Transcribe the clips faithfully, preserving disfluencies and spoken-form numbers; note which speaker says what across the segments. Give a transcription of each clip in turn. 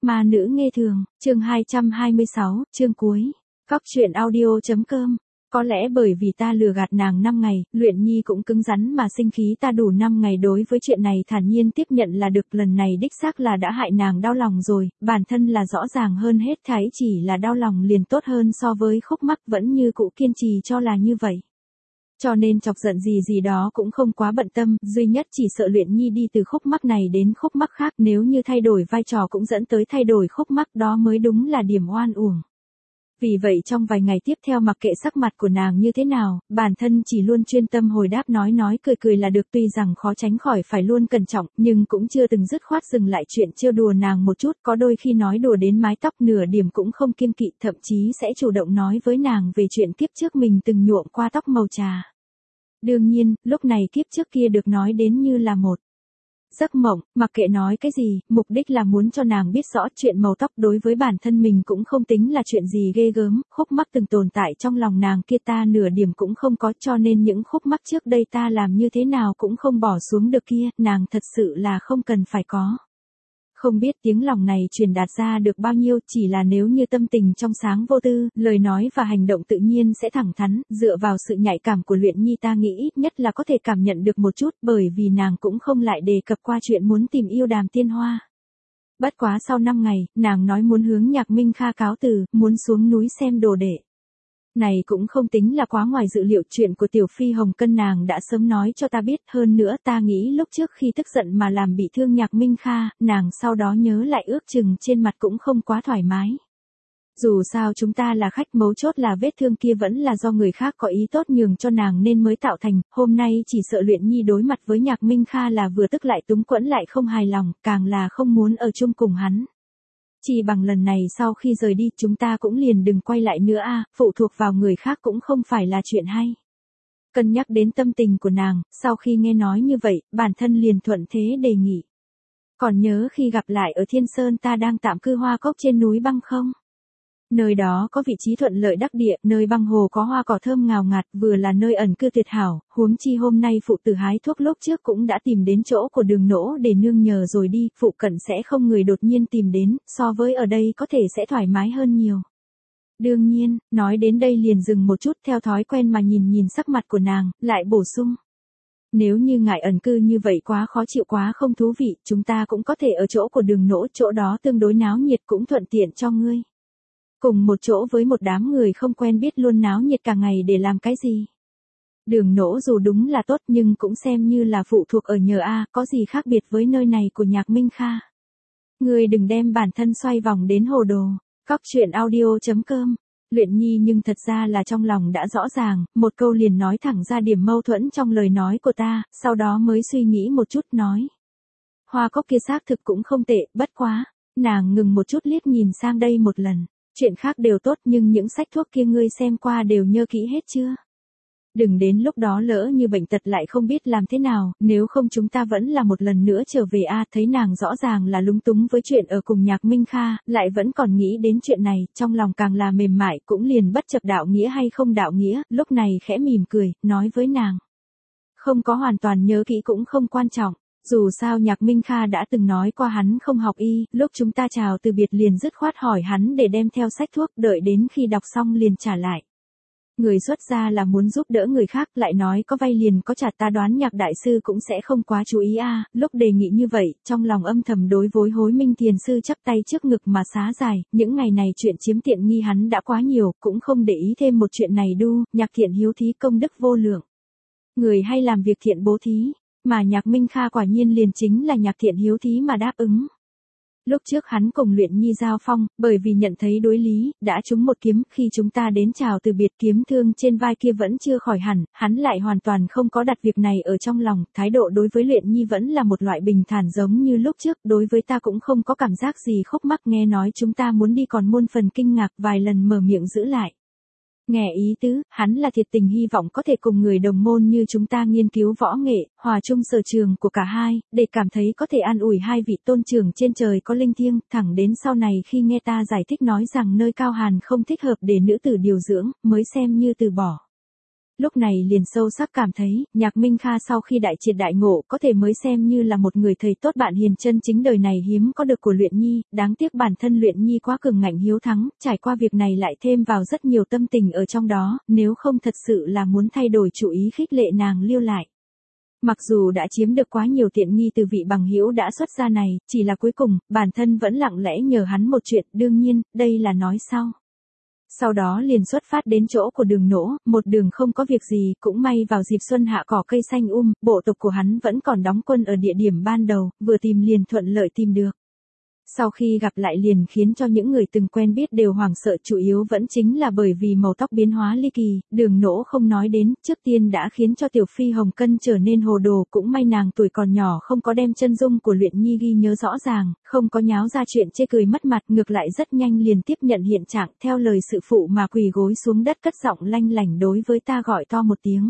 Speaker 1: Ma nữ nghe thường, chương hai trăm hai mươi sáu, chương cuối. Cóc truyện audio.com. Có lẽ bởi vì ta lừa gạt nàng năm ngày, Luyện Nhi cũng cứng rắn mà sinh khí ta đủ năm ngày đối với chuyện này thản nhiên tiếp nhận là được, lần này đích xác là đã hại nàng đau lòng rồi, bản thân là rõ ràng hơn hết thảy, chỉ là đau lòng liền tốt hơn so với khúc mắc, vẫn như cũ kiên trì cho là như vậy. Cho nên chọc giận gì gì đó cũng không quá bận tâm, duy nhất chỉ sợ Luyện Nhi đi từ khúc mắc này đến khúc mắc khác, nếu như thay đổi vai trò cũng dẫn tới thay đổi khúc mắc, đó mới đúng là điểm oan uổng. Vì vậy trong vài ngày tiếp theo mặc kệ sắc mặt của nàng như thế nào, bản thân chỉ luôn chuyên tâm hồi đáp, nói nói cười cười là được, tuy rằng khó tránh khỏi phải luôn cẩn trọng, nhưng cũng chưa từng dứt khoát dừng lại chuyện trêu đùa nàng một chút, có đôi khi nói đùa đến mái tóc nửa điểm cũng không kiêng kỵ, thậm chí sẽ chủ động nói với nàng về chuyện kiếp trước mình từng nhuộm qua tóc màu trà. Đương nhiên, lúc này kiếp trước kia được nói đến như là một giấc mộng, mặc kệ nói cái gì, mục đích là muốn cho nàng biết rõ chuyện màu tóc đối với bản thân mình cũng không tính là chuyện gì ghê gớm, khúc mắc từng tồn tại trong lòng nàng kia ta nửa điểm cũng không có, cho nên những khúc mắc trước đây ta làm như thế nào cũng không bỏ xuống được kia, nàng thật sự là không cần phải có. Không biết tiếng lòng này truyền đạt ra được bao nhiêu, chỉ là nếu như tâm tình trong sáng vô tư, lời nói và hành động tự nhiên sẽ thẳng thắn, dựa vào sự nhạy cảm của Luyện Nhi ta nghĩ ít nhất là có thể cảm nhận được một chút, bởi vì nàng cũng không lại đề cập qua chuyện muốn tìm yêu Đàm Tiên Hoa. Bất quá sau năm ngày, nàng nói muốn hướng Nhạc Minh Kha cáo từ, muốn xuống núi xem đồ đệ. Này cũng không tính là quá ngoài dự liệu, chuyện của Tiểu Phi Hồng Cân nàng đã sớm nói cho ta biết, hơn nữa ta nghĩ lúc trước khi tức giận mà làm bị thương Nhạc Minh Kha, nàng sau đó nhớ lại ước chừng trên mặt cũng không quá thoải mái. Dù sao chúng ta là khách, mấu chốt là vết thương kia vẫn là do người khác có ý tốt nhường cho nàng nên mới tạo thành, hôm nay chỉ sợ Luyện Nhi đối mặt với Nhạc Minh Kha là vừa tức lại túng quẫn lại không hài lòng, càng là không muốn ở chung cùng hắn. Chỉ bằng lần này sau khi rời đi chúng ta cũng liền đừng quay lại nữa a, phụ thuộc vào người khác cũng không phải là chuyện hay. Cân nhắc đến tâm tình của nàng, sau khi nghe nói như vậy, bản thân liền thuận thế đề nghị. Còn nhớ khi gặp lại ở Thiên Sơn ta đang tạm cư Hoa Cốc trên núi băng không? Nơi đó có vị trí thuận lợi đắc địa, nơi băng hồ có hoa cỏ thơm ngào ngạt, vừa là nơi ẩn cư tuyệt hảo, huống chi hôm nay phụ tử hái thuốc lúc trước cũng đã tìm đến chỗ của Đường Nỗ để nương nhờ rồi đi, phụ cận sẽ không người đột nhiên tìm đến, so với ở đây có thể sẽ thoải mái hơn nhiều. Đương nhiên, nói đến đây liền dừng một chút, theo thói quen mà nhìn nhìn sắc mặt của nàng, lại bổ sung. Nếu như ngài ẩn cư như vậy quá khó chịu, quá không thú vị, chúng ta cũng có thể ở chỗ của Đường Nỗ, chỗ đó tương đối náo nhiệt cũng thuận tiện cho ngươi. Cùng một chỗ với một đám người không quen biết luôn náo nhiệt cả ngày để làm cái gì? Đường Nỗ dù đúng là tốt nhưng cũng xem như là phụ thuộc ở nhờ a, có gì khác biệt với nơi này của Nhạc Minh Kha. Ngươi đừng đem bản thân xoay vòng đến hồ đồ. Cóc truyện audio.com. Luyện Nhi nhưng thật ra là trong lòng đã rõ ràng, một câu liền nói thẳng ra điểm mâu thuẫn trong lời nói của ta, sau đó mới suy nghĩ một chút nói. Hoa Cốc kia xác thực cũng không tệ, bất quá. Nàng ngừng một chút liếc nhìn sang đây một lần. Chuyện khác đều tốt nhưng những sách thuốc kia ngươi xem qua đều nhớ kỹ hết chưa? Đừng đến lúc đó lỡ như bệnh tật lại không biết làm thế nào, nếu không chúng ta vẫn là một lần nữa trở về a. Thấy nàng rõ ràng là lúng túng với chuyện ở cùng Nhạc Minh Kha, lại vẫn còn nghĩ đến chuyện này, trong lòng càng là mềm mại, cũng liền bất chấp đạo nghĩa hay không đạo nghĩa, lúc này khẽ mỉm cười, nói với nàng. Không có hoàn toàn nhớ kỹ cũng không quan trọng. Dù sao Nhạc Minh Kha đã từng nói qua hắn không học y, lúc chúng ta chào từ biệt liền dứt khoát hỏi hắn để đem theo sách thuốc, đợi đến khi đọc xong liền trả lại. Người xuất gia là muốn giúp đỡ người khác, lại nói có vay liền có trả, ta đoán Nhạc đại sư cũng sẽ không quá chú ý a. À. Lúc đề nghị như vậy, trong lòng âm thầm đối với Hối Minh Thiền sư chắp tay trước ngực mà xá dài, những ngày này chuyện chiếm tiện nghi hắn đã quá nhiều, cũng không để ý thêm một chuyện này đu, Nhạc thiện hiếu thí công đức vô lượng. Người hay làm việc thiện bố thí. Mà Nhạc Minh Kha quả nhiên liền chính là Nhạc thiện hiếu thí mà đáp ứng. Lúc trước hắn cùng Luyện Nhi giao phong, bởi vì nhận thấy đối lý, đã trúng một kiếm, khi chúng ta đến chào từ biệt kiếm thương trên vai kia vẫn chưa khỏi hẳn, hắn lại hoàn toàn không có đặt việc này ở trong lòng, thái độ đối với Luyện Nhi vẫn là một loại bình thản giống như lúc trước, đối với ta cũng không có cảm giác gì khúc mắc, nghe nói chúng ta muốn đi còn muôn phần kinh ngạc, vài lần mở miệng giữ lại. Nghe ý tứ, hắn là thiệt tình hy vọng có thể cùng người đồng môn như chúng ta nghiên cứu võ nghệ, hòa chung sở trường của cả hai, để cảm thấy có thể an ủi hai vị tôn trưởng trên trời có linh thiêng, thẳng đến sau này khi nghe ta giải thích nói rằng nơi cao hàn không thích hợp để nữ tử điều dưỡng, mới xem như từ bỏ. Lúc này liền sâu sắc cảm thấy, Nhạc Minh Kha sau khi đại triệt đại ngộ có thể mới xem như là một người thầy tốt bạn hiền chân chính đời này hiếm có được của Luyện Nhi, đáng tiếc bản thân Luyện Nhi quá cường ngạnh hiếu thắng, trải qua việc này lại thêm vào rất nhiều tâm tình ở trong đó, nếu không thật sự là muốn thay đổi chủ ý khích lệ nàng lưu lại. Mặc dù đã chiếm được quá nhiều tiện nghi từ vị bằng hữu đã xuất ra này, chỉ là cuối cùng, bản thân vẫn lặng lẽ nhờ hắn một chuyện, đương nhiên, đây là nói sau. Sau đó liền xuất phát đến chỗ của Đường Nỗ, một đường không có việc gì, cũng may vào dịp xuân hạ cỏ cây xanh um, bộ tộc của hắn vẫn còn đóng quân ở địa điểm ban đầu, vừa tìm liền thuận lợi tìm được. Sau khi gặp lại liền khiến cho những người từng quen biết đều hoảng sợ, chủ yếu vẫn chính là bởi vì màu tóc biến hóa ly kỳ, Đường Nỗ không nói đến, trước tiên đã khiến cho Tiểu Phi Hồng Cân trở nên hồ đồ, cũng may nàng tuổi còn nhỏ không có đem chân dung của Luyện Nhi ghi nhớ rõ ràng, không có nháo ra chuyện chê cười mất mặt, ngược lại rất nhanh liền tiếp nhận hiện trạng, theo lời sự phụ mà quỳ gối xuống đất cất giọng lanh lảnh đối với ta gọi to một tiếng.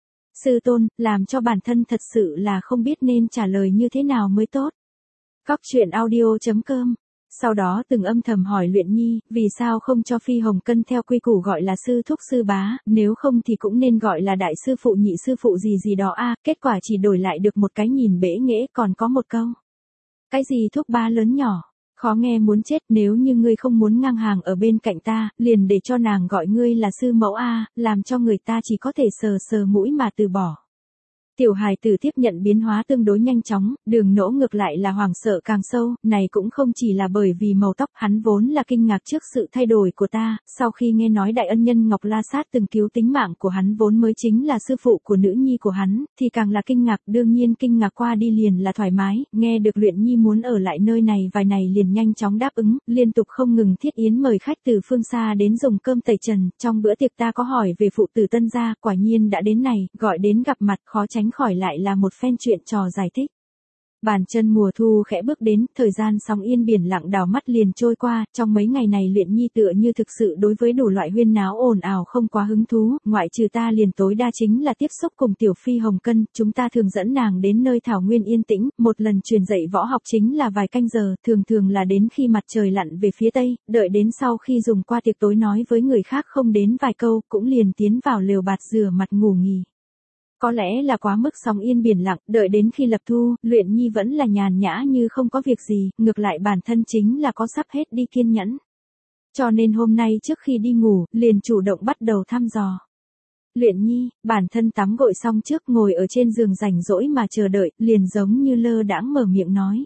Speaker 1: Sư tôn, làm cho bản thân thật sự là không biết nên trả lời như thế nào mới tốt. Cóc truyện audio chấm com. Sau đó từng âm thầm hỏi Luyện Nhi, vì sao không cho Phi Hồng Cân theo quy củ gọi là sư thúc sư bá, nếu không thì cũng nên gọi là đại sư phụ nhị sư phụ gì gì đó a, kết quả chỉ đổi lại được một cái nhìn bể nghễ, còn có một câu. Cái gì thúc bá lớn nhỏ, khó nghe muốn chết, nếu như ngươi không muốn ngang hàng ở bên cạnh ta, liền để cho nàng gọi ngươi là sư mẫu a, làm cho người ta chỉ có thể sờ sờ mũi mà từ bỏ. Tiểu hài tử tiếp nhận biến hóa tương đối nhanh chóng, Đường Nỗ ngược lại là hoảng sợ càng sâu, này cũng không chỉ là bởi vì màu tóc, hắn vốn là kinh ngạc trước sự thay đổi của ta, sau khi nghe nói đại ân nhân Ngọc La Sát từng cứu tính mạng của hắn vốn mới chính là sư phụ của nữ nhi của hắn, thì càng là kinh ngạc, đương nhiên kinh ngạc qua đi liền là thoải mái, nghe được Luyện Nhi muốn ở lại nơi này vài ngày liền nhanh chóng đáp ứng, liên tục không ngừng thiết yến mời khách từ phương xa đến dùng cơm tẩy trần, trong bữa tiệc ta có hỏi về phụ tử Tân gia, quả nhiên đã đến này, gọi đến gặp mặt khó tránh khỏi lại là một phen chuyện trò giải thích. Bàn chân mùa thu khẽ bước đến, thời gian sóng yên biển lặng đảo mắt liền trôi qua, trong mấy ngày này Luyện Nhi tựa như thực sự đối với đủ loại huyên náo ồn ào không quá hứng thú, ngoại trừ ta liền tối đa chính là tiếp xúc cùng Tiểu Phi Hồng Cân, chúng ta thường dẫn nàng đến nơi thảo nguyên yên tĩnh, một lần truyền dạy võ học chính là vài canh giờ, thường thường là đến khi mặt trời lặn về phía tây, đợi đến sau khi dùng qua tiệc tối nói với người khác không đến vài câu, cũng liền tiến vào lều bạt rửa mặt ngủ nghỉ. Có lẽ là quá mức sóng yên biển lặng, đợi đến khi lập thu, Luyện Nhi vẫn là nhàn nhã như không có việc gì, ngược lại bản thân chính là có sắp hết đi kiên nhẫn. Cho nên hôm nay trước khi đi ngủ, liền chủ động bắt đầu thăm dò. Luyện Nhi, bản thân tắm gội xong trước ngồi ở trên giường rảnh rỗi mà chờ đợi, liền giống như lơ đãng mở miệng nói.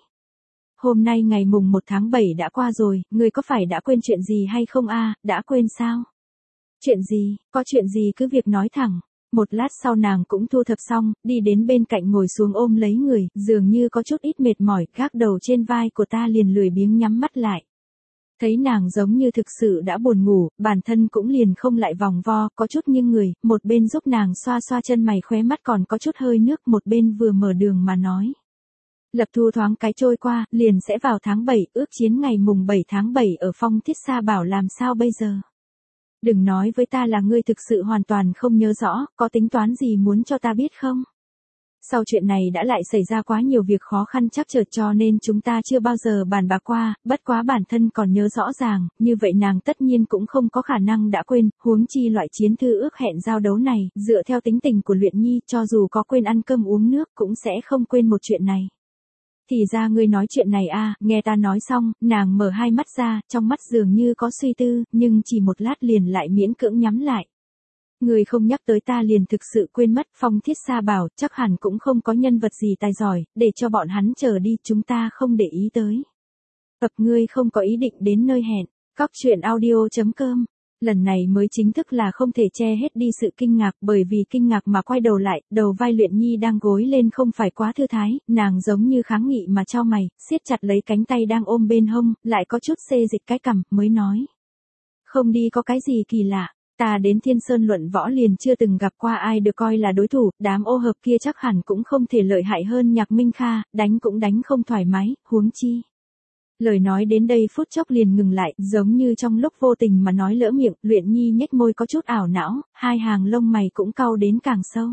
Speaker 1: Hôm nay ngày mùng một tháng bảy đã qua rồi, người có phải đã quên chuyện gì hay không a? Đã quên sao? Chuyện gì, có chuyện gì cứ việc nói thẳng. Một lát sau nàng cũng thu thập xong, đi đến bên cạnh ngồi xuống ôm lấy người, dường như có chút ít mệt mỏi, gác đầu trên vai của ta liền lười biếng nhắm mắt lại. Thấy nàng giống như thực sự đã buồn ngủ, bản thân cũng liền không lại vòng vo, có chút nghiêng người, một bên giúp nàng xoa xoa chân mày khóe mắt còn có chút hơi nước, một bên vừa mở đường mà nói. Lập thu thoáng cái trôi qua, liền sẽ vào tháng bảy, ước chiến ngày mùng bảy tháng bảy ở Phong Thiết Sa Bảo làm sao bây giờ? Đừng nói với ta là ngươi thực sự hoàn toàn không nhớ rõ, có tính toán gì muốn cho ta biết không? Sau chuyện này đã lại xảy ra quá nhiều việc khó khăn trắc trở cho nên chúng ta chưa bao giờ bàn bạc qua, bất quá bản thân còn nhớ rõ ràng, như vậy nàng tất nhiên cũng không có khả năng đã quên, huống chi loại chiến thư ước hẹn giao đấu này, dựa theo tính tình của Luyện Nhi, cho dù có quên ăn cơm uống nước cũng sẽ không quên một chuyện này. Thì ra ngươi nói chuyện này a, nghe ta nói xong, nàng mở hai mắt ra, trong mắt dường như có suy tư, nhưng chỉ một lát liền lại miễn cưỡng nhắm lại. Ngươi không nhắc tới ta liền thực sự quên mất, Phong Thiết Sa Bảo, chắc hẳn cũng không có nhân vật gì tài giỏi, để cho bọn hắn chờ đi, chúng ta không để ý tới. Ập ngươi không có ý định đến nơi hẹn, cóc truyện audio chấm com. Lần này mới chính thức là không thể che hết đi sự kinh ngạc, bởi vì kinh ngạc mà quay đầu lại, đầu vai Luyện Nhi đang gối lên không phải quá thư thái, nàng giống như kháng nghị mà chau mày, siết chặt lấy cánh tay đang ôm bên hông, lại có chút xê dịch cái cằm, mới nói. Không đi có cái gì kỳ lạ, ta đến Thiên Sơn luận võ liền chưa từng gặp qua ai được coi là đối thủ, đám ô hợp kia chắc hẳn cũng không thể lợi hại hơn Nhạc Minh Kha, đánh cũng đánh không thoải mái, huống chi. Lời nói đến đây phút chốc liền ngừng lại, giống như trong lúc vô tình mà nói lỡ miệng, Luyện Nhi nhếch môi có chút ảo não, hai hàng lông mày cũng cau đến càng sâu.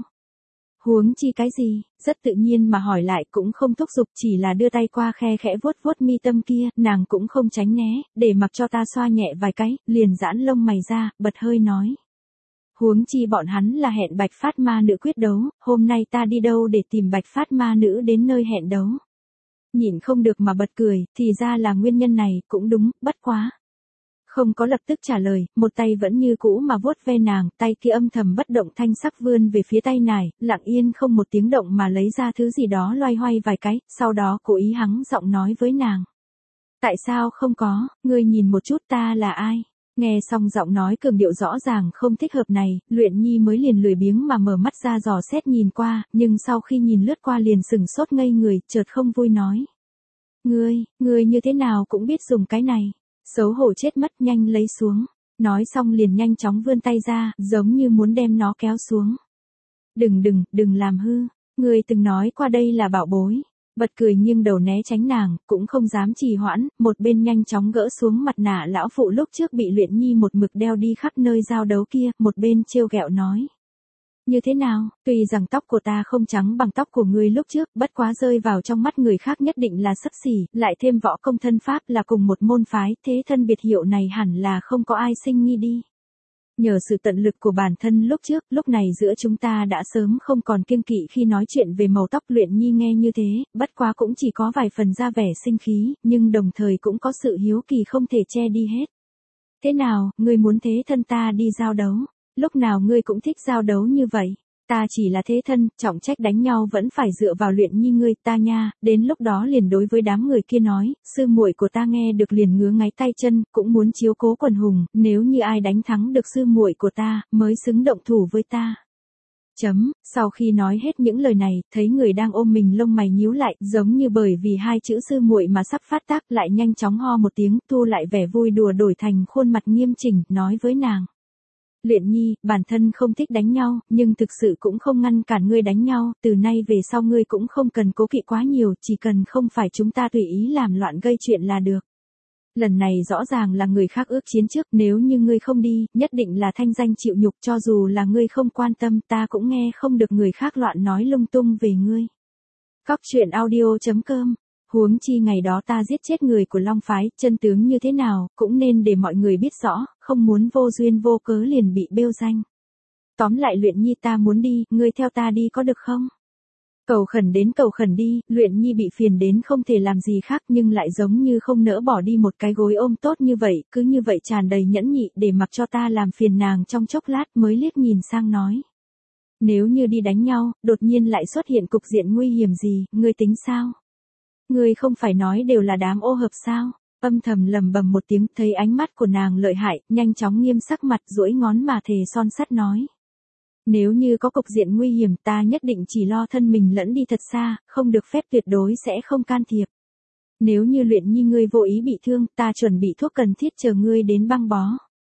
Speaker 1: Huống chi cái gì, rất tự nhiên mà hỏi lại cũng không thúc giục, chỉ là đưa tay qua khe khẽ vuốt vuốt mi tâm kia, nàng cũng không tránh né, để mặc cho ta xoa nhẹ vài cái, liền giãn lông mày ra, bật hơi nói. Huống chi bọn hắn là hẹn Bạch Phát Ma Nữ quyết đấu, hôm nay ta đi đâu để tìm Bạch Phát Ma Nữ đến nơi hẹn đấu. Nhịn không được mà bật cười, thì ra là nguyên nhân này, cũng đúng, bất quá. Không có lập tức trả lời, một tay vẫn như cũ mà vuốt ve nàng, tay kia âm thầm bất động thanh sắc vươn về phía tay nải, lặng yên không một tiếng động mà lấy ra thứ gì đó loay hoay vài cái, sau đó cố ý hắng giọng nói với nàng. Tại sao không có, ngươi nhìn một chút ta là ai? Nghe xong giọng nói cường điệu rõ ràng không thích hợp này, Luyện Nhi mới liền lười biếng mà mở mắt ra dò xét nhìn qua, nhưng sau khi nhìn lướt qua liền sừng sốt ngây người, chợt không vui nói. Ngươi, ngươi như thế nào cũng biết dùng cái này. Xấu hổ chết mất, nhanh lấy xuống. Nói xong liền nhanh chóng vươn tay ra, giống như muốn đem nó kéo xuống. Đừng đừng, đừng làm hư. Ngươi từng nói qua đây là bảo bối. Bật cười nghiêng đầu né tránh nàng, cũng không dám trì hoãn, một bên nhanh chóng gỡ xuống mặt nạ lão phụ lúc trước bị Luyện Nhi một mực đeo đi khắp nơi giao đấu kia, một bên trêu ghẹo nói. Như thế nào, tuy rằng tóc của ta không trắng bằng tóc của ngươi lúc trước, bất quá rơi vào trong mắt người khác nhất định là xấp xỉ, lại thêm võ công thân pháp là cùng một môn phái, thế thân biệt hiệu này hẳn là không có ai sinh nghi đi. Nhờ sự tận lực của bản thân lúc trước, lúc này giữa chúng ta đã sớm không còn kiêng kỵ khi nói chuyện về màu tóc. Luyện Nhi nghe như thế, bất quá cũng chỉ có vài phần ra vẻ sinh khí, nhưng đồng thời cũng có sự hiếu kỳ không thể che đi hết. Thế nào, ngươi muốn thế thân ta đi giao đấu? Lúc nào ngươi cũng thích giao đấu như vậy? Ta chỉ là thế thân, trọng trách đánh nhau vẫn phải dựa vào Luyện Nhi ngươi ta nha. Đến lúc đó liền đối với đám người kia nói, sư muội của ta nghe được liền ngứa ngáy tay chân, cũng muốn chiếu cố quần hùng, nếu như ai đánh thắng được sư muội của ta, mới xứng động thủ với ta. Chấm, sau khi nói hết những lời này, thấy người đang ôm mình lông mày nhíu lại, giống như bởi vì hai chữ sư muội mà sắp phát tác, lại nhanh chóng ho một tiếng, thu lại vẻ vui đùa đổi thành khuôn mặt nghiêm chỉnh, nói với nàng. Luyện Nhi, bản thân không thích đánh nhau, nhưng thực sự cũng không ngăn cản ngươi đánh nhau, từ nay về sau ngươi cũng không cần cố kỵ quá nhiều, chỉ cần không phải chúng ta tùy ý làm loạn gây chuyện là được. Lần này rõ ràng là người khác ước chiến trước, nếu như ngươi không đi, nhất định là thanh danh chịu nhục, cho dù là ngươi không quan tâm, ta cũng nghe không được người khác loạn nói lung tung về ngươi. Cóc truyện audio chấm com. Huống chi ngày đó ta giết chết người của Long Phái, chân tướng như thế nào, cũng nên để mọi người biết rõ, không muốn vô duyên vô cớ liền bị bêu danh. Tóm lại Luyện Nhi ta muốn đi, ngươi theo ta đi có được không? Cầu khẩn đến cầu khẩn đi, Luyện Nhi bị phiền đến không thể làm gì khác nhưng lại giống như không nỡ bỏ đi một cái gối ôm tốt như vậy, cứ như vậy tràn đầy nhẫn nhị để mặc cho ta làm phiền nàng trong chốc lát mới liếc nhìn sang nói. Nếu như đi đánh nhau, đột nhiên lại xuất hiện cục diện nguy hiểm gì, ngươi tính sao? Ngươi không phải nói đều là đám ô hợp sao? Âm thầm lầm bầm một tiếng, thấy ánh mắt của nàng lợi hại, nhanh chóng nghiêm sắc mặt duỗi ngón mà thề son sắt nói. Nếu như có cục diện nguy hiểm ta nhất định chỉ lo thân mình lẫn đi thật xa, không được phép tuyệt đối sẽ không can thiệp. Nếu như Luyện Nhi ngươi vô ý bị thương, ta chuẩn bị thuốc cần thiết chờ ngươi đến băng bó.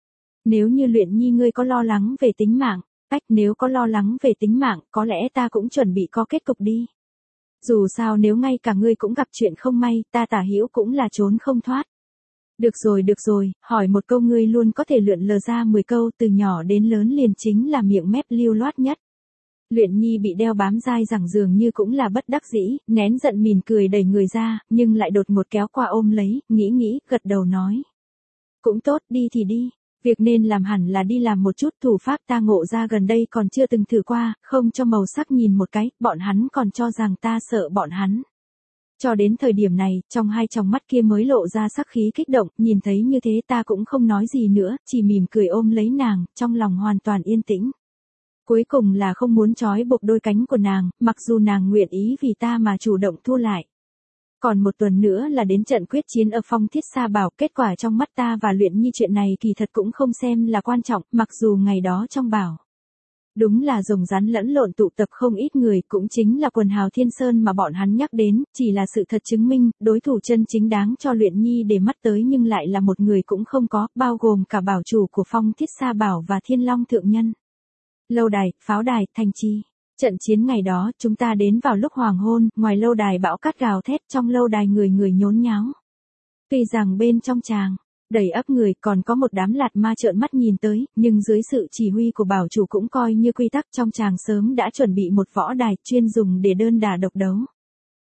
Speaker 1: Nếu như Luyện Nhi ngươi có lo lắng về tính mạng, cách nếu có lo lắng về tính mạng, có lẽ ta cũng chuẩn bị có kết cục đi. Dù sao nếu ngay cả ngươi cũng gặp chuyện không may, ta Tả Hữu cũng là trốn không thoát. Được rồi được rồi, hỏi một câu ngươi luôn có thể lượn lờ ra mười câu, từ nhỏ đến lớn liền chính là miệng mép lưu loát nhất. Luyện Nhi bị đeo bám dai dẳng dường như cũng là bất đắc dĩ, nén giận mỉm cười đẩy người ra, nhưng lại đột ngột kéo qua ôm lấy, nghĩ nghĩ, gật đầu nói. Cũng tốt, đi thì đi. Việc nên làm hẳn là đi làm một chút thủ pháp ta ngộ ra gần đây còn chưa từng thử qua, không cho màu sắc nhìn một cái, bọn hắn còn cho rằng ta sợ bọn hắn. Cho đến thời điểm này, trong hai tròng mắt kia mới lộ ra sắc khí kích động, nhìn thấy như thế ta cũng không nói gì nữa, chỉ mỉm cười ôm lấy nàng, trong lòng hoàn toàn yên tĩnh. Cuối cùng là không muốn trói buộc đôi cánh của nàng, mặc dù nàng nguyện ý vì ta mà chủ động thu lại. Còn một tuần nữa là đến trận quyết chiến ở Phong Thiết Sa Bảo, kết quả trong mắt ta và Luyện Nhi chuyện này kỳ thật cũng không xem là quan trọng, mặc dù ngày đó trong bảo. Đúng là rồng rắn lẫn lộn tụ tập không ít người, cũng chính là quần hào Thiên Sơn mà bọn hắn nhắc đến, chỉ là sự thật chứng minh, đối thủ chân chính đáng cho Luyện Nhi để mắt tới nhưng lại là một người cũng không có, bao gồm cả bảo chủ của Phong Thiết Sa Bảo và Thiên Long Thượng Nhân. Lâu đài, pháo đài, thành trì. Trận chiến ngày đó, chúng ta đến vào lúc hoàng hôn, ngoài lâu đài bão cát gào thét, trong lâu đài người người nhốn nháo. Tuy rằng bên trong tràng đầy ắp người, còn có một đám lạt ma trợn mắt nhìn tới, nhưng dưới sự chỉ huy của bảo chủ cũng coi như quy tắc, trong tràng sớm đã chuẩn bị một võ đài chuyên dùng để đơn đả độc đấu.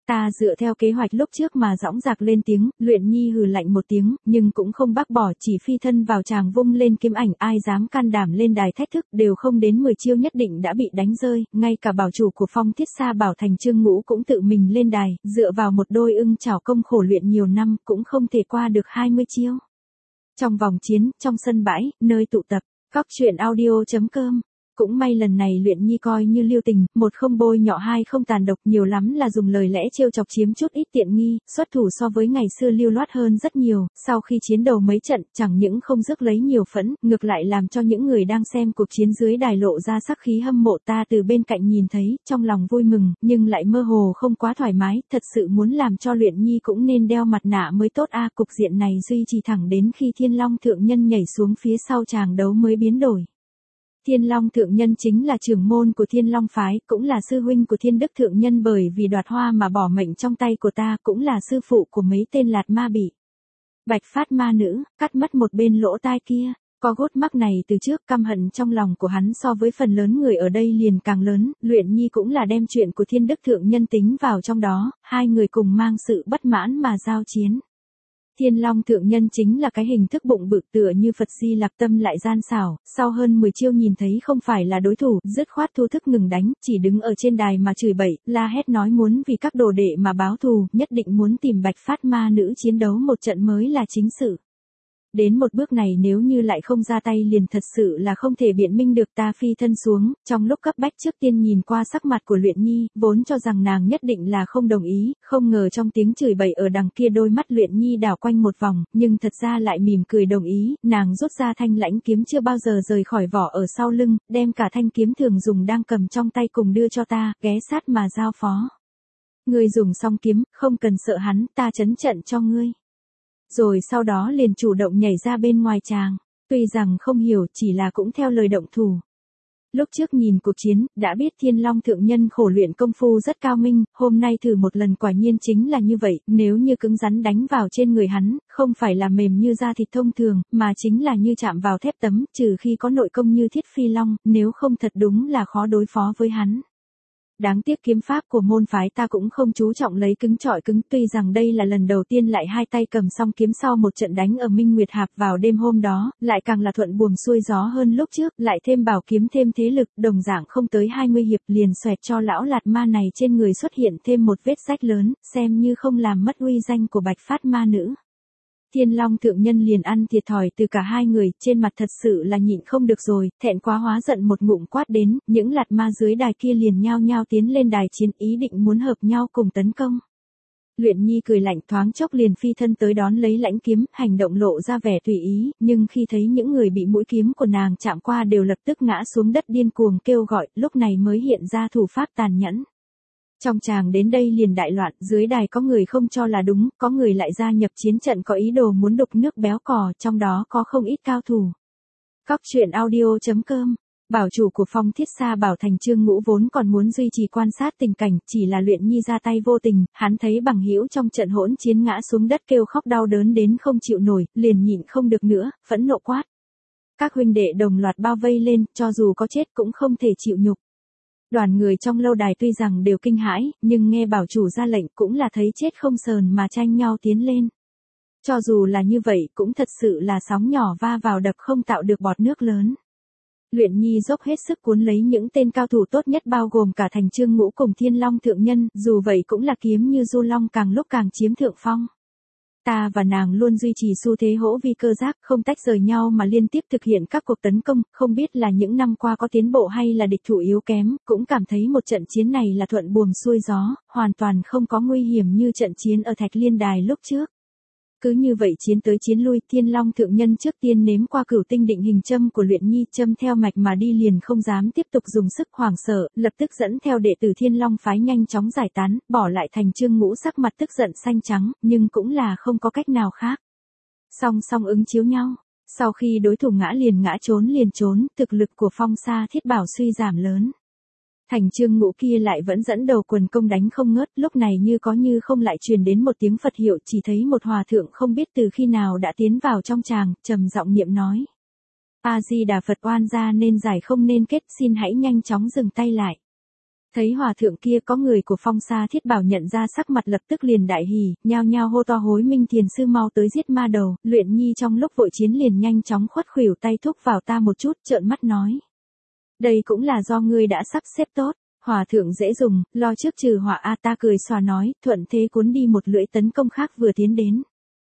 Speaker 1: Ta dựa theo kế hoạch lúc trước mà dõng dạc lên tiếng, Luyện Nhi hừ lạnh một tiếng, nhưng cũng không bác bỏ, chỉ phi thân vào tràng vung lên kiếm ảnh, ai dám can đảm lên đài thách thức, đều không đến mười chiêu nhất định đã bị đánh rơi, ngay cả bảo chủ của Phong Thiết Sa Bảo Thành Trương Ngũ cũng tự mình lên đài, dựa vào một đôi ưng chảo công khổ luyện nhiều năm, cũng không thể qua được hai mươi chiêu. Trong vòng chiến, trong sân bãi, nơi tụ tập, Cóc Truyện Audio chấm com. Cũng may lần này Luyện Nhi coi như lưu tình, một không bôi nhọ hai không tàn độc, nhiều lắm là dùng lời lẽ trêu chọc chiếm chút ít tiện nghi, xuất thủ so với ngày xưa lưu loát hơn rất nhiều, sau khi chiến đầu mấy trận, chẳng những không rước lấy nhiều phẫn, ngược lại làm cho những người đang xem cuộc chiến dưới đài lộ ra sắc khí hâm mộ. Ta từ bên cạnh nhìn thấy, trong lòng vui mừng, nhưng lại mơ hồ không quá thoải mái, thật sự muốn làm cho Luyện Nhi cũng nên đeo mặt nạ mới tốt a. Cục diện này duy trì thẳng đến khi Thiên Long thượng nhân nhảy xuống phía sau tràng đấu mới biến đổi. Thiên Long thượng nhân chính là trưởng môn của Thiên Long phái, cũng là sư huynh của Thiên Đức thượng nhân, bởi vì đoạt hoa mà bỏ mệnh trong tay của ta, cũng là sư phụ của mấy tên lạt ma bị Bạch Phát ma nữ, cắt mất một bên lỗ tai kia. Có gốt mắc này từ trước, căm hận trong lòng của hắn so với phần lớn người ở đây liền càng lớn. Luyện Nhi cũng là đem chuyện của Thiên Đức thượng nhân tính vào trong đó, hai người cùng mang sự bất mãn mà giao chiến. Thiên Long thượng nhân chính là cái hình thức bụng bự tựa như Phật Di Lặc, tâm lại gian xảo, sau hơn mười chiêu nhìn thấy không phải là đối thủ, dứt khoát thu thức ngừng đánh, chỉ đứng ở trên đài mà chửi bậy, la hét nói muốn vì các đồ đệ mà báo thù, nhất định muốn tìm Bạch Phát ma nữ chiến đấu một trận mới là chính sự. Đến một bước này nếu như lại không ra tay liền thật sự là không thể biện minh được. Ta phi thân xuống, trong lúc cấp bách trước tiên nhìn qua sắc mặt của Luyện Nhi, vốn cho rằng nàng nhất định là không đồng ý, không ngờ trong tiếng chửi bậy ở đằng kia đôi mắt Luyện Nhi đảo quanh một vòng, nhưng thật ra lại mỉm cười đồng ý. Nàng rút ra thanh lãnh kiếm chưa bao giờ rời khỏi vỏ ở sau lưng, đem cả thanh kiếm thường dùng đang cầm trong tay cùng đưa cho ta, ghé sát mà giao phó. Ngươi dùng xong kiếm, không cần sợ hắn, ta trấn trận cho ngươi. Rồi sau đó liền chủ động nhảy ra bên ngoài tràng, tuy rằng không hiểu, chỉ là cũng theo lời động thủ. Lúc trước nhìn cuộc chiến, đã biết Thiên Long thượng nhân khổ luyện công phu rất cao minh, hôm nay thử một lần quả nhiên chính là như vậy, nếu như cứng rắn đánh vào trên người hắn, không phải là mềm như da thịt thông thường, mà chính là như chạm vào thép tấm, trừ khi có nội công như Thiết Phi Long, nếu không thật đúng là khó đối phó với hắn. Đáng tiếc kiếm pháp của môn phái ta cũng không chú trọng lấy cứng chọi cứng, tuy rằng đây là lần đầu tiên lại hai tay cầm song kiếm sau một trận đánh ở Minh Nguyệt Hạp vào đêm hôm đó, lại càng là thuận buồm xuôi gió hơn lúc trước, lại thêm bảo kiếm thêm thế lực, đồng dạng không tới hai mươi hiệp liền xoẹt cho lão lạt ma này trên người xuất hiện thêm một vết rách lớn, xem như không làm mất uy danh của Bạch Phát ma nữ. Thiên Long thượng nhân liền ăn thiệt thòi từ cả hai người, trên mặt thật sự là nhịn không được rồi, thẹn quá hóa giận một ngụm quát đến, những lạt ma dưới đài kia liền nhao nhao tiến lên đài chiến, ý định muốn hợp nhau cùng tấn công. Luyện Nhi cười lạnh, thoáng chốc liền phi thân tới đón lấy lãnh kiếm, hành động lộ ra vẻ tùy ý, nhưng khi thấy những người bị mũi kiếm của nàng chạm qua đều lập tức ngã xuống đất điên cuồng kêu gọi, lúc này mới hiện ra thủ pháp tàn nhẫn. Trong tràng đến đây liền đại loạn, dưới đài có người không cho là đúng, có người lại gia nhập chiến trận có ý đồ muốn đục nước béo cò, trong đó có không ít cao thủ. Cóc Truyện Audio chấm com. Bảo chủ của Phong Thiết Sa Bảo Thành Trương Ngũ vốn còn muốn duy trì quan sát tình cảnh, chỉ là Luyện Nhi ra tay vô tình, hắn thấy bằng hữu trong trận hỗn chiến ngã xuống đất kêu khóc đau đớn đến không chịu nổi, liền nhịn không được nữa, phẫn nộ quát. Các huynh đệ đồng loạt bao vây lên, cho dù có chết cũng không thể chịu nhục. Đoàn người trong lâu đài tuy rằng đều kinh hãi, nhưng nghe bảo chủ ra lệnh cũng là thấy chết không sờn mà tranh nhau tiến lên. Cho dù là như vậy cũng thật sự là sóng nhỏ va vào đập không tạo được bọt nước lớn. Luyện Nhi dốc hết sức cuốn lấy những tên cao thủ tốt nhất bao gồm cả Thành Trương Ngũ cùng Thiên Long thượng nhân, dù vậy cũng là kiếm như du long càng lúc càng chiếm thượng phong. Ta và nàng luôn duy trì xu thế hỗ vi cơ giác, không tách rời nhau mà liên tiếp thực hiện các cuộc tấn công, không biết là những năm qua có tiến bộ hay là địch thủ yếu kém, cũng cảm thấy một trận chiến này là thuận buồm xuôi gió, hoàn toàn không có nguy hiểm như trận chiến ở Thạch Liên Đài lúc trước. Cứ như vậy chiến tới chiến lui, Thiên Long thượng nhân trước tiên nếm qua cửu tinh định hình châm của Luyện Nhi, châm theo mạch mà đi liền không dám tiếp tục dùng sức, hoảng sợ, lập tức dẫn theo đệ tử Thiên Long phái nhanh chóng giải tán, bỏ lại Thành Trương Ngũ sắc mặt tức giận xanh trắng, nhưng cũng là không có cách nào khác. Song song ứng chiếu nhau, sau khi đối thủ ngã liền ngã, trốn liền trốn, thực lực của Phong Sa Thiết Bảo suy giảm lớn. Thành Trương Ngũ kia lại vẫn dẫn đầu quần công đánh không ngớt, lúc này như có như không lại truyền đến một tiếng Phật hiệu, chỉ thấy một hòa thượng không biết từ khi nào đã tiến vào trong tràng, trầm giọng niệm nói. A Di Đà Phật, oan gia nên giải không nên kết, xin hãy nhanh chóng dừng tay lại. Thấy hòa thượng kia có người của Phong Sa Thiết Bảo nhận ra sắc mặt lập tức liền đại hỉ, nhao nhao hô to hối Minh Thiền sư mau tới giết ma đầu, Luyện Nhi trong lúc vội chiến liền nhanh chóng khuất khuỷu tay thúc vào ta một chút, trợn mắt nói. Đây cũng là do ngươi đã sắp xếp tốt, hòa thượng dễ dùng, lo trước trừ họa a ta cười xòa nói, thuận thế cuốn đi một lưỡi tấn công khác vừa tiến đến.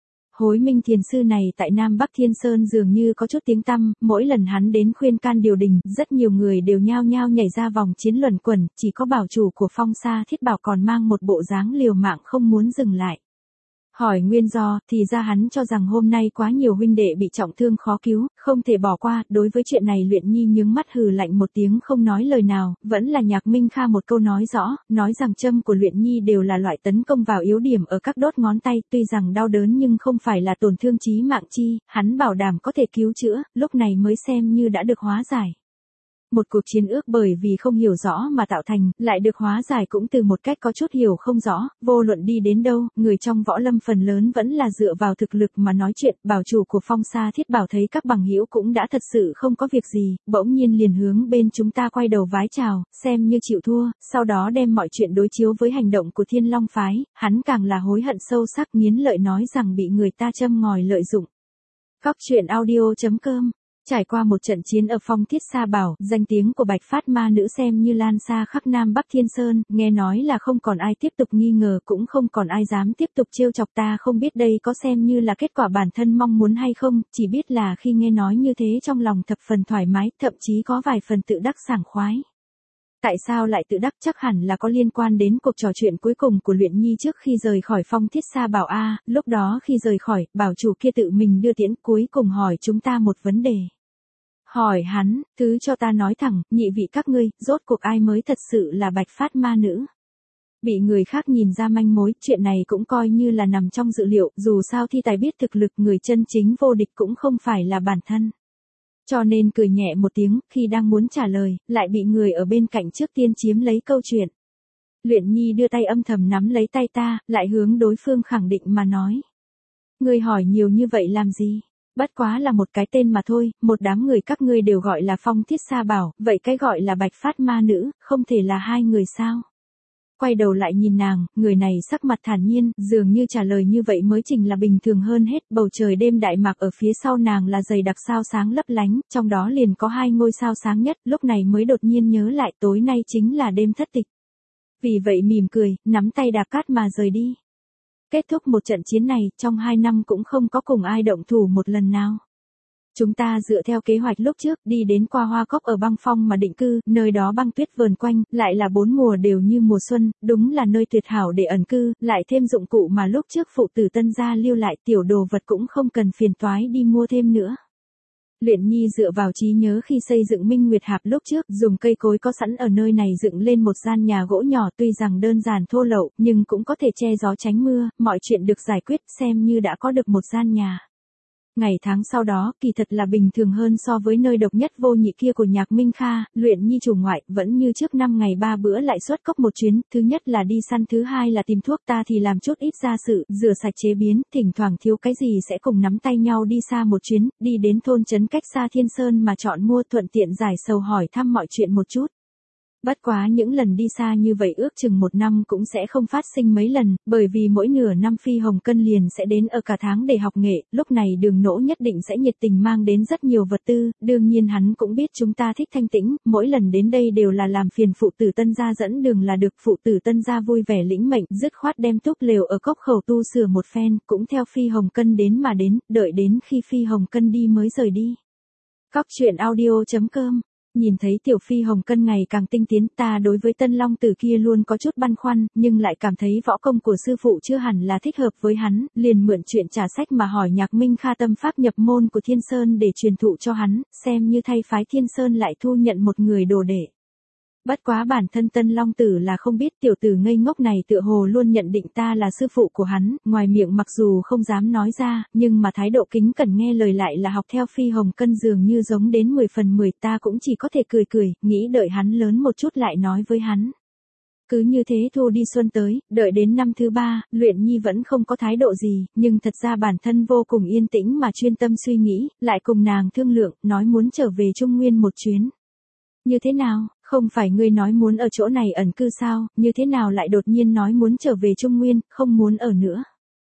Speaker 1: Hối Minh Thiền sư này tại Nam Bắc Thiên Sơn dường như có chút tiếng tăm, mỗi lần hắn đến khuyên can điều đình, rất nhiều người đều nhao nhao nhảy ra vòng chiến luẩn quẩn, chỉ có bảo chủ của Phong Sa Thiết Bảo còn mang một bộ dáng liều mạng không muốn dừng lại. Hỏi nguyên do, thì ra hắn cho rằng hôm nay quá nhiều huynh đệ bị trọng thương khó cứu, không thể bỏ qua, đối với chuyện này Luyện Nhi nhướng mắt hừ lạnh một tiếng không nói lời nào, vẫn là Nhạc Minh Kha một câu nói rõ, nói rằng châm của Luyện Nhi đều là loại tấn công vào yếu điểm ở các đốt ngón tay, tuy rằng đau đớn nhưng không phải là tổn thương chí mạng chi, hắn bảo đảm có thể cứu chữa, lúc này mới xem như đã được hóa giải. Một cuộc chiến ước bởi vì không hiểu rõ mà tạo thành, lại được hóa giải cũng từ một cách có chút hiểu không rõ, vô luận đi đến đâu, người trong võ lâm phần lớn vẫn là dựa vào thực lực mà nói chuyện, bảo chủ của Phong Sa Thiết Bảo thấy các bằng hữu cũng đã thật sự không có việc gì, bỗng nhiên liền hướng bên chúng ta quay đầu vái chào, xem như chịu thua, sau đó đem mọi chuyện đối chiếu với hành động của Thiên Long Phái, hắn càng là hối hận sâu sắc nghiến lợi nói rằng bị người ta châm ngòi lợi dụng. Cóc truyện audio chấm com. Trải qua một trận chiến ở Phong Thiết Sa Bảo, danh tiếng của Bạch Phát Ma Nữ xem như lan xa khắp Nam Bắc Thiên Sơn, nghe nói là không còn ai tiếp tục nghi ngờ cũng không còn ai dám tiếp tục trêu chọc ta không biết đây có xem như là kết quả bản thân mong muốn hay không, chỉ biết là khi nghe nói như thế trong lòng thập phần thoải mái, thậm chí có vài phần tự đắc sảng khoái. Tại sao lại tự đắc chắc hẳn là có liên quan đến cuộc trò chuyện cuối cùng của Luyện Nhi trước khi rời khỏi Phong Thiết Sa Bảo A, lúc đó khi rời khỏi, bảo chủ kia tự mình đưa tiễn cuối cùng hỏi chúng ta một vấn đề. Hỏi hắn, thứ cho ta nói thẳng, nhị vị các ngươi, rốt cuộc ai mới thật sự là Bạch Phát Ma Nữ. Bị người khác nhìn ra manh mối, chuyện này cũng coi như là nằm trong dự liệu, dù sao thi tài biết thực lực người chân chính vô địch cũng không phải là bản thân. Cho nên cười nhẹ một tiếng, khi đang muốn trả lời, lại bị người ở bên cạnh trước tiên chiếm lấy câu chuyện. Luyện Nhi đưa tay âm thầm nắm lấy tay ta, lại hướng đối phương khẳng định mà nói. Ngươi hỏi nhiều như vậy làm gì? Bất quá là một cái tên mà thôi, một đám người các ngươi đều gọi là Phong Thiết Sa Bảo, vậy cái gọi là Bạch Phát Ma Nữ, không thể là hai người sao? Quay đầu lại nhìn nàng, người này sắc mặt thản nhiên, dường như trả lời như vậy mới chính là bình thường hơn hết, bầu trời đêm đại mạc ở phía sau nàng là dày đặc sao sáng lấp lánh, trong đó liền có hai ngôi sao sáng nhất, lúc này mới đột nhiên nhớ lại tối nay chính là đêm thất tịch. Vì vậy mỉm cười, nắm tay đạp cát mà rời đi. Kết thúc một trận chiến này, trong hai năm cũng không có cùng ai động thủ một lần nào. Chúng ta dựa theo kế hoạch lúc trước, đi đến qua Hoa Cốc ở băng phong mà định cư, nơi đó băng tuyết vờn quanh, lại là bốn mùa đều như mùa xuân, đúng là nơi tuyệt hảo để ẩn cư, lại thêm dụng cụ mà lúc trước phụ tử Tân gia lưu lại, tiểu đồ vật cũng không cần phiền toái đi mua thêm nữa. Luyện Nhi dựa vào trí nhớ khi xây dựng Minh Nguyệt Hạp lúc trước, dùng cây cối có sẵn ở nơi này dựng lên một gian nhà gỗ nhỏ tuy rằng đơn giản thô lậu, nhưng cũng có thể che gió tránh mưa, mọi chuyện được giải quyết xem như đã có được một gian nhà. Ngày tháng sau đó, kỳ thật là bình thường hơn so với nơi độc nhất vô nhị kia của Nhạc Minh Kha, Luyện Nhi chủ ngoại, vẫn như trước năm ngày ba bữa lại xuất cốc một chuyến, thứ nhất là đi săn, thứ hai là tìm thuốc, ta thì làm chút ít gia sự, rửa sạch chế biến, thỉnh thoảng thiếu cái gì sẽ cùng nắm tay nhau đi xa một chuyến, đi đến thôn trấn cách xa Thiên Sơn mà chọn mua thuận tiện giải sầu hỏi thăm mọi chuyện một chút. Bất quá những lần đi xa như vậy ước chừng một năm cũng sẽ không phát sinh mấy lần, bởi vì mỗi nửa năm Phi Hồng Cân liền sẽ đến ở cả tháng để học nghệ, lúc này Đường Nỗ nhất định sẽ nhiệt tình mang đến rất nhiều vật tư, đương nhiên hắn cũng biết chúng ta thích thanh tĩnh, mỗi lần đến đây đều là làm phiền phụ tử Tân gia dẫn đường là được, phụ tử Tân gia vui vẻ lĩnh mệnh, dứt khoát đem túp lều ở cốc khẩu tu sửa một phen, cũng theo Phi Hồng Cân đến mà đến, đợi đến khi Phi Hồng Cân đi mới rời đi. Cóc truyện audio chấm com. Nhìn thấy Tiểu Phi Hồng Cân ngày càng tinh tiến, ta đối với Tân Long Tử kia luôn có chút băn khoăn, nhưng lại cảm thấy võ công của sư phụ chưa hẳn là thích hợp với hắn, liền mượn chuyện trả sách mà hỏi Nhạc Minh Kha tâm pháp nhập môn của Thiên Sơn để truyền thụ cho hắn, xem như thay phái Thiên Sơn lại thu nhận một người đồ đệ. Bất quá bản thân Tân Long Tử là không biết, tiểu tử ngây ngốc này tựa hồ luôn nhận định ta là sư phụ của hắn, ngoài miệng mặc dù không dám nói ra, nhưng mà thái độ kính cẩn nghe lời lại là học theo Phi Hồng Cân dường như giống đến mười phần mười, ta cũng chỉ có thể cười cười, nghĩ đợi hắn lớn một chút lại nói với hắn. Cứ như thế thu đi xuân tới, đợi đến năm thứ ba, Luyện Nhi vẫn không có thái độ gì, nhưng thật ra bản thân vô cùng yên tĩnh mà chuyên tâm suy nghĩ, lại cùng nàng thương lượng, nói muốn trở về Trung Nguyên một chuyến. Như thế nào, Không phải ngươi nói muốn ở chỗ này ẩn cư sao, như thế nào lại đột nhiên nói muốn trở về Trung Nguyên, không muốn ở nữa.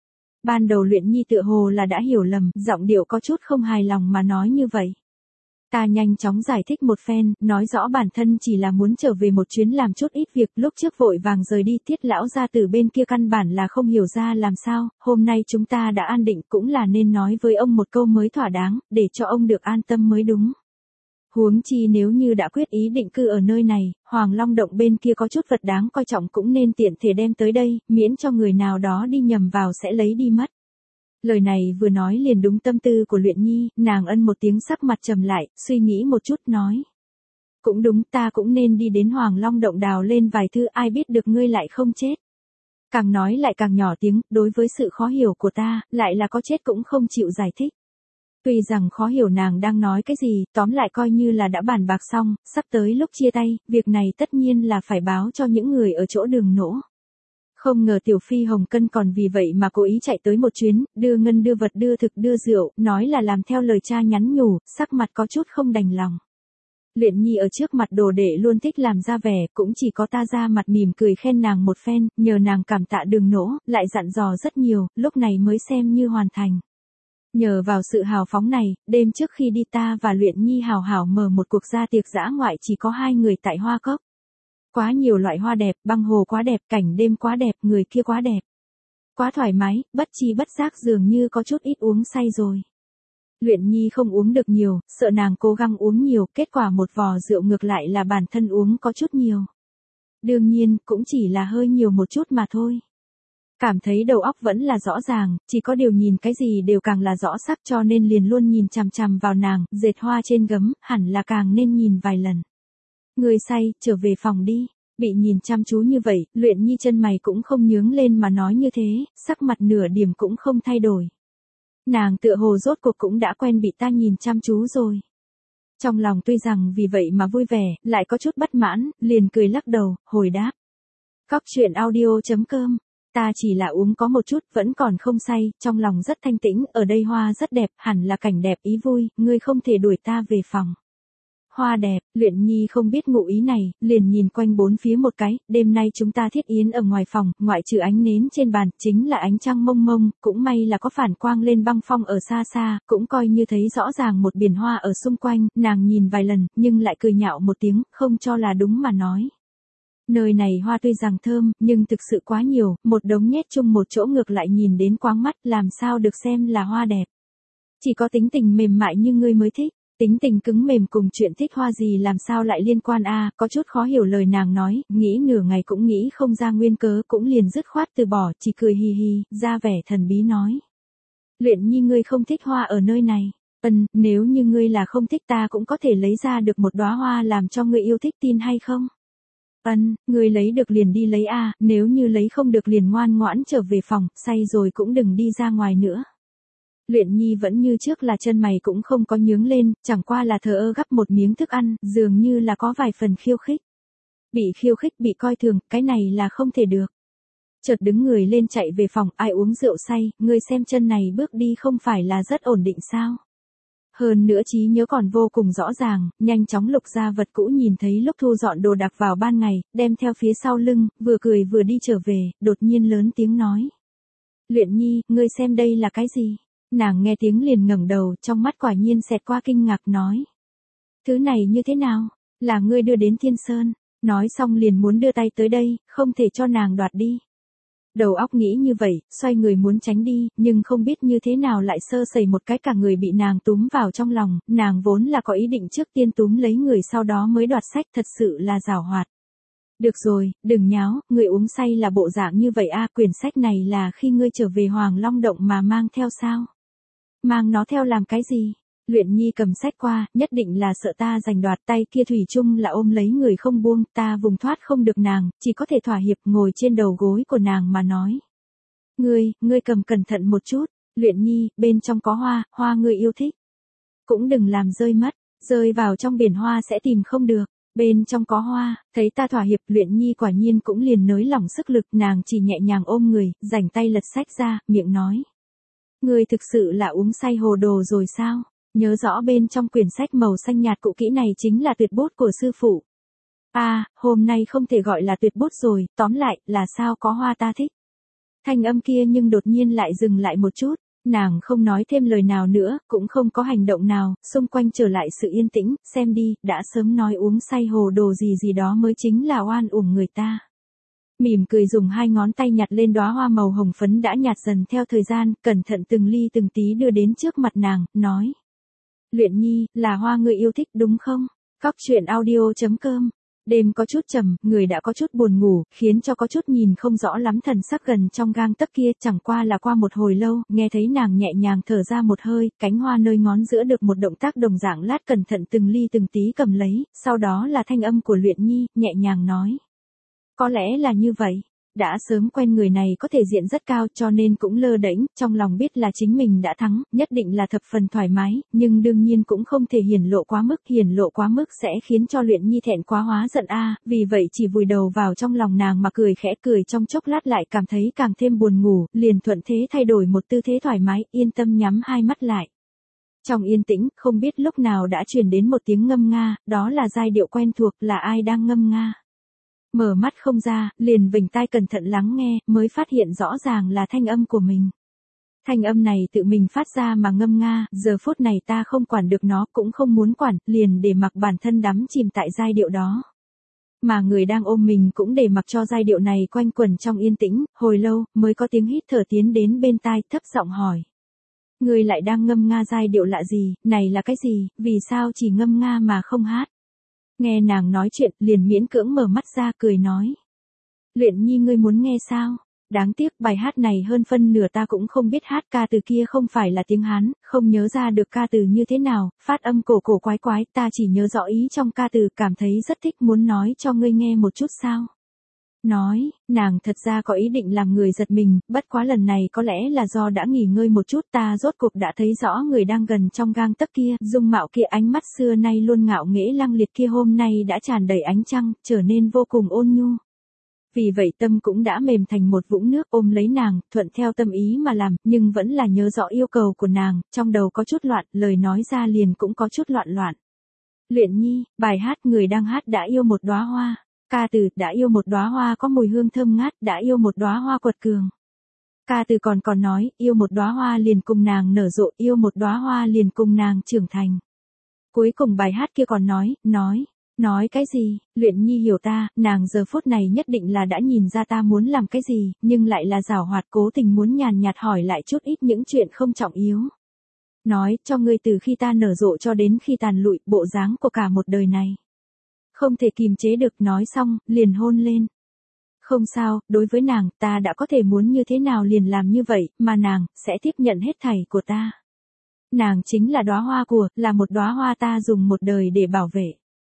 Speaker 1: Ban đầu Luyện Nhi tựa hồ là đã hiểu lầm, giọng điệu có chút không hài lòng mà nói như vậy. Ta nhanh chóng giải thích một phen, nói rõ bản thân chỉ là muốn trở về một chuyến làm chút ít việc, lúc trước vội vàng rời đi, Tiết lão gia từ bên kia căn bản là không hiểu ra làm sao, hôm nay chúng ta đã an định cũng là nên nói với ông một câu mới thỏa đáng, để cho ông được an tâm mới đúng. Huống chi nếu như đã quyết ý định cư ở nơi này, Hoàng Long Động bên kia có chút vật đáng coi trọng cũng nên tiện thể đem tới đây, miễn cho người nào đó đi nhầm vào sẽ lấy đi mất. Lời này vừa nói liền đúng tâm tư của Luyện Nhi, nàng ân một tiếng sắc mặt trầm lại, suy nghĩ một chút nói. Cũng đúng, ta cũng nên đi đến Hoàng Long Động đào lên vài thư, ai biết được ngươi lại không chết. Càng nói lại càng nhỏ tiếng, đối với sự khó hiểu của ta, lại là có chết cũng không chịu giải thích. Tuy rằng khó hiểu nàng đang nói cái gì, tóm lại coi như là đã bàn bạc xong, sắp tới lúc chia tay, việc này tất nhiên là phải báo cho những người ở chỗ đường nỗ. Không ngờ Tiểu Phi Hồng Cân còn vì vậy mà cố ý chạy tới một chuyến, đưa ngân đưa vật đưa thực đưa rượu, nói là làm theo lời cha nhắn nhủ, sắc mặt có chút không đành lòng. Luyện Nhi ở trước mặt đồ đệ luôn thích làm ra vẻ, cũng chỉ có ta ra mặt mỉm cười khen nàng một phen, nhờ nàng cảm tạ đường nỗ, lại dặn dò rất nhiều, lúc này mới xem như hoàn thành. Nhờ vào sự hào phóng này, đêm trước khi đi ta và Luyện Nhi hào hào mở một cuộc gia tiệc dã ngoại chỉ có hai người tại Hoa Cốc. Quá nhiều loại hoa đẹp, băng hồ quá đẹp, cảnh đêm quá đẹp, người kia quá đẹp. Quá thoải mái, bất chi bất giác dường như có chút ít uống say rồi. Luyện Nhi không uống được nhiều, sợ nàng cố gắng uống nhiều, kết quả một vò rượu ngược lại là bản thân uống có chút nhiều. Đương nhiên, cũng chỉ là hơi nhiều một chút mà thôi. Cảm thấy đầu óc vẫn là rõ ràng, chỉ có điều nhìn cái gì đều càng là rõ sắc cho nên liền luôn nhìn chằm chằm vào nàng, dệt hoa trên gấm, hẳn là càng nên nhìn vài lần. Người say, trở về phòng đi. Bị nhìn chăm chú như vậy, Luyện Nhi chân mày cũng không nhướng lên mà nói như thế, sắc mặt nửa điểm cũng không thay đổi. Nàng tựa hồ rốt cuộc cũng đã quen bị ta nhìn chăm chú rồi. Trong lòng tuy rằng vì vậy mà vui vẻ, lại có chút bất mãn, liền cười lắc đầu, hồi đáp. Cóc truyện audio chấm com. Ta chỉ là uống có một chút, vẫn còn không say, trong lòng rất thanh tĩnh, ở đây hoa rất đẹp, hẳn là cảnh đẹp ý vui, ngươi không thể đuổi ta về phòng. Hoa đẹp, Luyện Nhi không biết ngụ ý này, liền nhìn quanh bốn phía một cái, đêm nay chúng ta thiết yến ở ngoài phòng, ngoại trừ ánh nến trên bàn, chính là ánh trăng mông mông, cũng may là có phản quang lên băng phong ở xa xa, cũng coi như thấy rõ ràng một biển hoa ở xung quanh, nàng nhìn vài lần, nhưng lại cười nhạo một tiếng, không cho là đúng mà nói. Nơi này hoa tuy rằng thơm, nhưng thực sự quá nhiều, một đống nhét chung một chỗ ngược lại nhìn đến quáng mắt, làm sao được xem là hoa đẹp. Chỉ có tính tình mềm mại như ngươi mới thích. Tính tình cứng mềm cùng chuyện thích hoa gì làm sao lại liên quan a à, có chút khó hiểu lời nàng nói, nghĩ nửa ngày cũng nghĩ không ra nguyên cớ cũng liền dứt khoát từ bỏ, chỉ cười hì hì, ra vẻ thần bí nói. Luyện Nhi ngươi không thích hoa ở nơi này, ừm, nếu như ngươi là không thích ta cũng có thể lấy ra được một đóa hoa làm cho ngươi yêu thích tin hay không? Ân, ngươi lấy được liền đi lấy a à, nếu như lấy không được liền ngoan ngoãn trở về phòng, say rồi cũng đừng đi ra ngoài nữa. Luyện Nhi vẫn như trước là chân mày cũng không có nhướng lên, chẳng qua là thờ ơ gắp một miếng thức ăn, dường như là có vài phần khiêu khích. Bị khiêu khích bị coi thường, cái này là không thể được. Chợt đứng người lên chạy về phòng, ai uống rượu say, ngươi xem chân này bước đi không phải là rất ổn định sao. Hơn nữa trí nhớ còn vô cùng rõ ràng, nhanh chóng lục ra vật cũ nhìn thấy lúc thu dọn đồ đạc vào ban ngày, đem theo phía sau lưng, vừa cười vừa đi trở về, đột nhiên lớn tiếng nói. Luyện Nhi, ngươi xem đây là cái gì? Nàng nghe tiếng liền ngẩng đầu, trong mắt quả nhiên xẹt qua kinh ngạc nói. Thứ này như thế nào? Là ngươi đưa đến Thiên Sơn. Nói xong liền muốn đưa tay tới đây, không thể cho nàng đoạt đi. Đầu óc nghĩ như vậy, xoay người muốn tránh đi, nhưng không biết như thế nào lại sơ sẩy một cái cả người bị nàng túm vào trong lòng, nàng vốn là có ý định trước tiên túm lấy người sau đó mới đoạt sách, thật sự là giảo hoạt. Được rồi, đừng nháo, người uống say là bộ dạng như vậy a, quyển sách này là khi ngươi trở về Hoàng Long Động mà mang theo sao? Mang nó theo làm cái gì? Luyện Nhi cầm sách qua, nhất định là sợ ta giành đoạt, tay kia thủy chung là ôm lấy người không buông, ta vùng thoát không được nàng, chỉ có thể thỏa hiệp ngồi trên đầu gối của nàng mà nói. Ngươi, ngươi cầm cẩn thận một chút, Luyện Nhi, bên trong có hoa, hoa ngươi yêu thích. Cũng đừng làm rơi mất, rơi vào trong biển hoa sẽ tìm không được. Bên trong có hoa, thấy ta thỏa hiệp, Luyện Nhi quả nhiên cũng liền nới lỏng sức lực, nàng chỉ nhẹ nhàng ôm người, rảnh tay lật sách ra, miệng nói. Ngươi thực sự là uống say hồ đồ rồi sao? Nhớ rõ bên trong quyển sách màu xanh nhạt cũ kỹ này chính là tuyệt bút của sư phụ. À, hôm nay không thể gọi là tuyệt bút rồi, tóm lại, là sao có hoa ta thích. Thanh âm kia nhưng đột nhiên lại dừng lại một chút, nàng không nói thêm lời nào nữa, cũng không có hành động nào, xung quanh trở lại sự yên tĩnh, xem đi, đã sớm nói uống say hồ đồ gì gì đó mới chính là oan uổng người ta. Mỉm cười dùng hai ngón tay nhặt lên đóa hoa màu hồng phấn đã nhạt dần theo thời gian, cẩn thận từng ly từng tí đưa đến trước mặt nàng, nói. Luyện Nhi, là hoa người yêu thích đúng không? Cóc truyện audio chấm com. Đêm có chút trầm, người đã có chút buồn ngủ, khiến cho có chút nhìn không rõ lắm thần sắc gần trong gang tấc kia, chẳng qua là qua một hồi lâu, nghe thấy nàng nhẹ nhàng thở ra một hơi, cánh hoa nơi ngón giữa được một động tác đồng dạng lát cẩn thận từng ly từng tí cầm lấy, sau đó là thanh âm của Luyện Nhi, nhẹ nhàng nói. Có lẽ là như vậy. Đã sớm quen người này có thể diện rất cao cho nên cũng lơ đễnh, trong lòng biết là chính mình đã thắng, nhất định là thập phần thoải mái, nhưng đương nhiên cũng không thể hiển lộ quá mức, hiển lộ quá mức sẽ khiến cho Luyện Nhi thẹn quá hóa giận a, vì vậy chỉ vùi đầu vào trong lòng nàng mà cười khẽ cười trong chốc lát lại cảm thấy càng thêm buồn ngủ, liền thuận thế thay đổi một tư thế thoải mái, yên tâm nhắm hai mắt lại. Trong yên tĩnh, không biết lúc nào đã truyền đến một tiếng ngâm nga, đó là giai điệu quen thuộc, là ai đang ngâm nga. Mở mắt không ra, liền vểnh tai cẩn thận lắng nghe, mới phát hiện rõ ràng là thanh âm của mình. Thanh âm này tự mình phát ra mà ngâm nga, giờ phút này ta không quản được nó, cũng không muốn quản, liền để mặc bản thân đắm chìm tại giai điệu đó. Mà người đang ôm mình cũng để mặc cho giai điệu này quanh quẩn trong yên tĩnh, hồi lâu, mới có tiếng hít thở tiến đến bên tai, thấp giọng hỏi. Người lại đang ngâm nga giai điệu lạ gì, này là cái gì, vì sao chỉ ngâm nga mà không hát? Nghe nàng nói chuyện, liền miễn cưỡng mở mắt ra cười nói. Luyện Nhi ngươi muốn nghe sao? Đáng tiếc bài hát này hơn phân nửa ta cũng không biết hát, ca từ kia không phải là tiếng Hán, không nhớ ra được ca từ như thế nào, phát âm cổ cổ quái quái, ta chỉ nhớ rõ ý trong ca từ, cảm thấy rất thích, muốn nói cho ngươi nghe một chút sao? Nói, nàng thật ra có ý định làm người giật mình, bất quá lần này có lẽ là do đã nghỉ ngơi một chút, ta rốt cuộc đã thấy rõ người đang gần trong gang tấc kia, dung mạo kia, ánh mắt xưa nay luôn ngạo nghễ lăng liệt kia hôm nay đã tràn đầy ánh trăng, trở nên vô cùng ôn nhu. Vì vậy tâm cũng đã mềm thành một vũng nước, ôm lấy nàng, thuận theo tâm ý mà làm, nhưng vẫn là nhớ rõ yêu cầu của nàng, trong đầu có chút loạn, lời nói ra liền cũng có chút loạn loạn. Luyện Nhi, bài hát người đang hát đã yêu một đóa hoa. Ca từ, đã yêu một đóa hoa có mùi hương thơm ngát, đã yêu một đóa hoa quật cường. Ca từ còn còn nói, yêu một đóa hoa liền cùng nàng nở rộ, yêu một đóa hoa liền cùng nàng trưởng thành. Cuối cùng bài hát kia còn nói, nói, nói cái gì, Luyện Nhi hiểu ta, nàng giờ phút này nhất định là đã nhìn ra ta muốn làm cái gì, nhưng lại là giảo hoạt cố tình muốn nhàn nhạt hỏi lại chút ít những chuyện không trọng yếu. Nói, cho ngươi từ khi ta nở rộ cho đến khi tàn lụi, bộ dáng của cả một đời này. Không thể kìm chế được, nói xong, liền hôn lên. Không sao, đối với nàng, ta đã có thể muốn như thế nào liền làm như vậy, mà nàng, sẽ tiếp nhận hết thảy của ta. Nàng chính là đóa hoa của, là một đóa hoa ta dùng một đời để bảo vệ.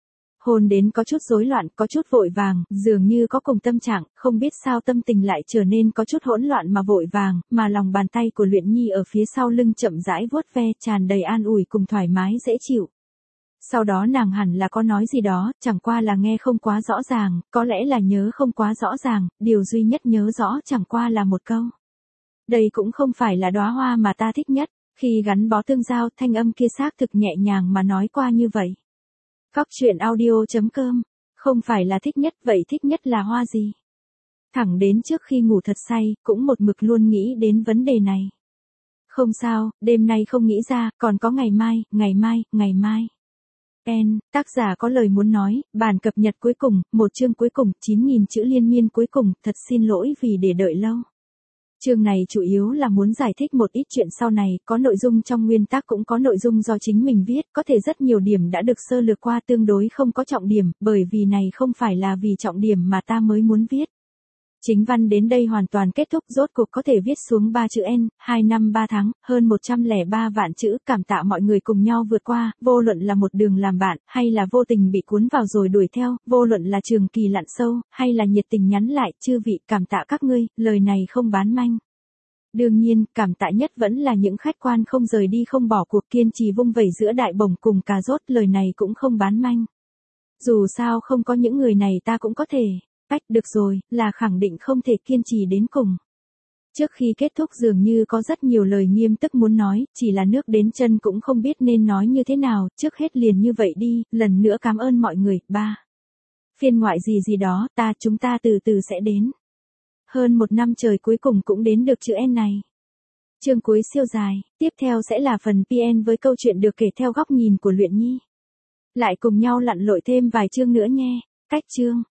Speaker 1: Hôn đến có chút rối loạn, có chút vội vàng, dường như có cùng tâm trạng, không biết sao tâm tình lại trở nên có chút hỗn loạn mà vội vàng, mà lòng bàn tay của Luyện Nhi ở phía sau lưng chậm rãi vuốt ve, tràn đầy an ủi cùng thoải mái dễ chịu. Sau đó nàng hẳn là có nói gì đó, chẳng qua là nghe không quá rõ ràng, có lẽ là nhớ không quá rõ ràng, điều duy nhất nhớ rõ chẳng qua là một câu. Đây cũng không phải là đóa hoa mà ta thích nhất, khi gắn bó tương giao, thanh âm kia xác thực nhẹ nhàng mà nói qua như vậy. Cóc truyện audio chấm com, không phải là thích nhất, vậy thích nhất là hoa gì? Thẳng đến trước khi ngủ thật say, cũng một mực luôn nghĩ đến vấn đề này. Không sao, đêm nay không nghĩ ra, còn có ngày mai, ngày mai, ngày mai. En, tác giả có lời muốn nói, bản cập nhật cuối cùng, một chương cuối cùng, chín nghìn chữ liên miên cuối cùng, thật xin lỗi vì để đợi lâu. Chương này chủ yếu là muốn giải thích một ít chuyện sau này, có nội dung trong nguyên tác cũng có nội dung do chính mình viết, có thể rất nhiều điểm đã được sơ lược qua tương đối không có trọng điểm, bởi vì này không phải là vì trọng điểm mà ta mới muốn viết. Chính văn đến đây hoàn toàn kết thúc, rốt cuộc có thể viết xuống ba chữ N, hai năm ba tháng, hơn một trăm lẻ ba vạn chữ, cảm tạ mọi người cùng nhau vượt qua, vô luận là một đường làm bạn, hay là vô tình bị cuốn vào rồi đuổi theo, vô luận là trường kỳ lặn sâu, hay là nhiệt tình nhắn lại, chư vị, cảm tạ các ngươi, lời này không bán manh. Đương nhiên, cảm tạ nhất vẫn là những khách quan không rời đi không bỏ cuộc kiên trì vung vẩy giữa đại bổng cùng cà rốt, lời này cũng không bán manh. Dù sao không có những người này ta cũng có thể. Ách, được rồi, là khẳng định không thể kiên trì đến cùng. Trước khi kết thúc dường như có rất nhiều lời nghiêm túc muốn nói, chỉ là nước đến chân cũng không biết nên nói như thế nào, trước hết liền như vậy đi, lần nữa cảm ơn mọi người, ba. Phiên ngoại gì gì đó, ta chúng ta từ từ sẽ đến. Hơn một năm trời cuối cùng cũng đến được chữ N này. Chương cuối siêu dài, tiếp theo sẽ là phần pê en với câu chuyện được kể theo góc nhìn của Luyện Nhi. Lại cùng nhau lặn lội thêm vài chương nữa nhé. Cách chương